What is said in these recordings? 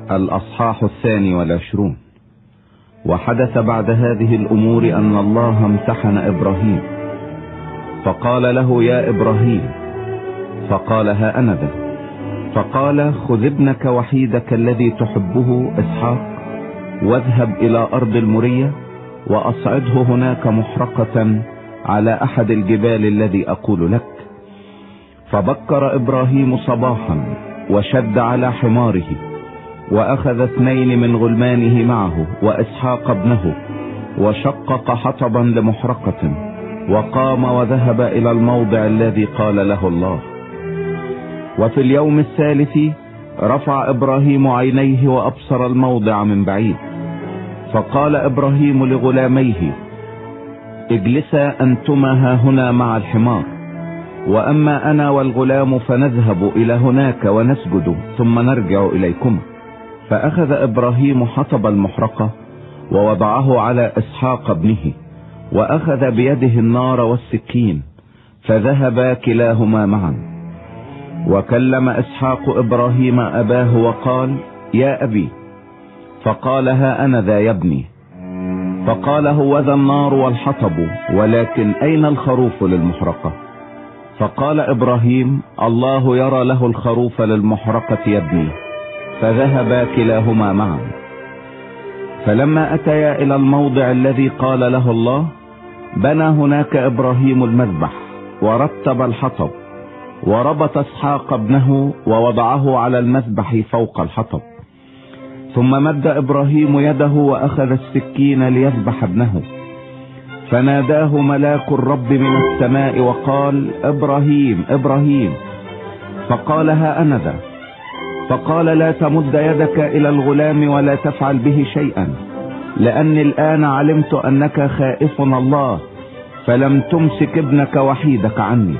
الأصحاح 22. وحدث بعد هذه الأمور أن الله امتحن إبراهيم، فقال له: يا إبراهيم. فقال: ها أنا ذا. فقال: خذ ابنك وحيدك الذي تحبه إسحاق، واذهب إلى أرض المورية، وأصعده هناك محرقة على أحد الجبال الذي أقول لك. فبكر إبراهيم صباحا، وشد على حماره، وأخذ 2 من غلمانه معه وإسحاق ابنه، وشقق حطبا لمحرقة، وقام وذهب إلى الموضع الذي قال له الله. وفي اليوم الثالث رفع إبراهيم عينيه وأبصر الموضع من بعيد. فقال إبراهيم لغلاميه: اجلسا أنتما ها هنا مع الحمار، وأما أنا والغلام فنذهب إلى هناك ونسجد، ثم نرجع إليكما. فأخذ إبراهيم حطب المحرقة ووضعه على إسحاق ابنه، وأخذ بيده النار والسكين، فذهبا كلاهما معا. وكلم إسحاق إبراهيم أباه وقال: يا أبي. فقال: ها أنا ذا يا ابني. فقال: هوذا النار والحطب، ولكن أين الخروف للمحرقة؟ فقال إبراهيم: الله يرى له الخروف للمحرقة يا ابني. فذهبا كلاهما معا. فلما أتيا إلى الموضع الذي قال له الله، بنى هناك إبراهيم المذبح، ورتب الحطب، وربط إسحاق ابنه ووضعه على المذبح فوق الحطب. ثم مد إبراهيم يده وأخذ السكين ليذبح ابنه، فناداه ملاك الرب من السماء وقال: إبراهيم إبراهيم. فقال: ها أنا ذا. فقال: لا تمد يدك إلى الغلام ولا تفعل به شيئا، لأني الآن علمت أنك خائف الله، فلم تمسك ابنك وحيدك عني.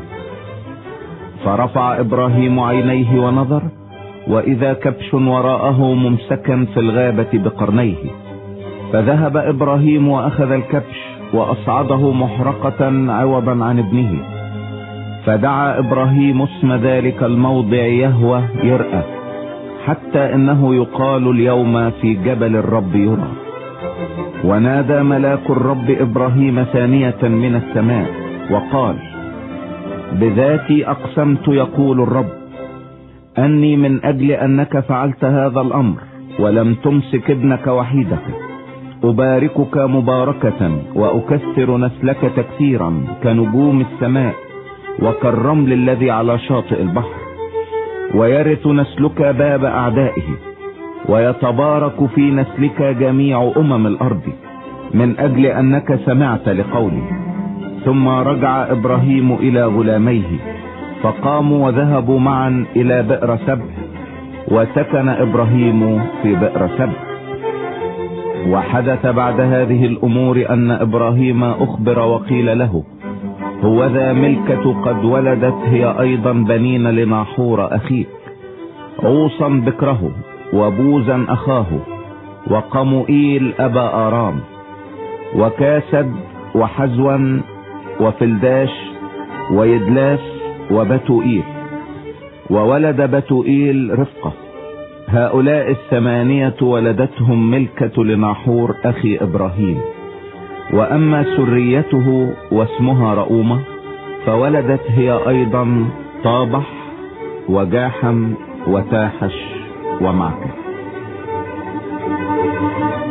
فرفع إبراهيم عينيه ونظر، وإذا كبش وراءه ممسكا في الغابة بقرنيه. فذهب إبراهيم وأخذ الكبش وأصعده محرقة عوضا عن ابنه. فدعا إبراهيم اسم ذلك الموضع يهوه يرأى، حتى إنه يقال اليوم في جبل الرب يرى. ونادى ملاك الرب إبراهيم ثانية من السماء وقال: بذاتي أقسمت يقول الرب، أني من أجل أنك فعلت هذا الأمر ولم تمسك ابنك وحيدك، أباركك مباركة، وأكثر نسلك تكثيرا كنجوم السماء وكالرمل الذي على شاطئ البحر، ويرث نسلك باب أعدائه، ويتبارك في نسلك جميع الأرض، من أجل أنك سمعت لقولي. ثم رجع إبراهيم إلى غلاميه، فقاموا وذهبوا معا إلى بئر سبع، وسكن إبراهيم في بئر سبع. وحدث بعد هذه الأمور أن إبراهيم أخبر وقيل له: هوذا ملكة قد ولدت هي أيضا بنين لناحور أخيك، عوصا بكره، وبوزا أخاه، وقموئيل أبا آرام، وكاسد، وحزوا، وفلداش، ويدلاس، وبتوئيل. وولد بتوئيل رفقة. هؤلاء 8 ولدتهم ملكة لناحور أخي إبراهيم. وأما سريته واسمها رؤومة، فولدت هي أيضا طابح، وجاحم، وتاحش، ومعكة.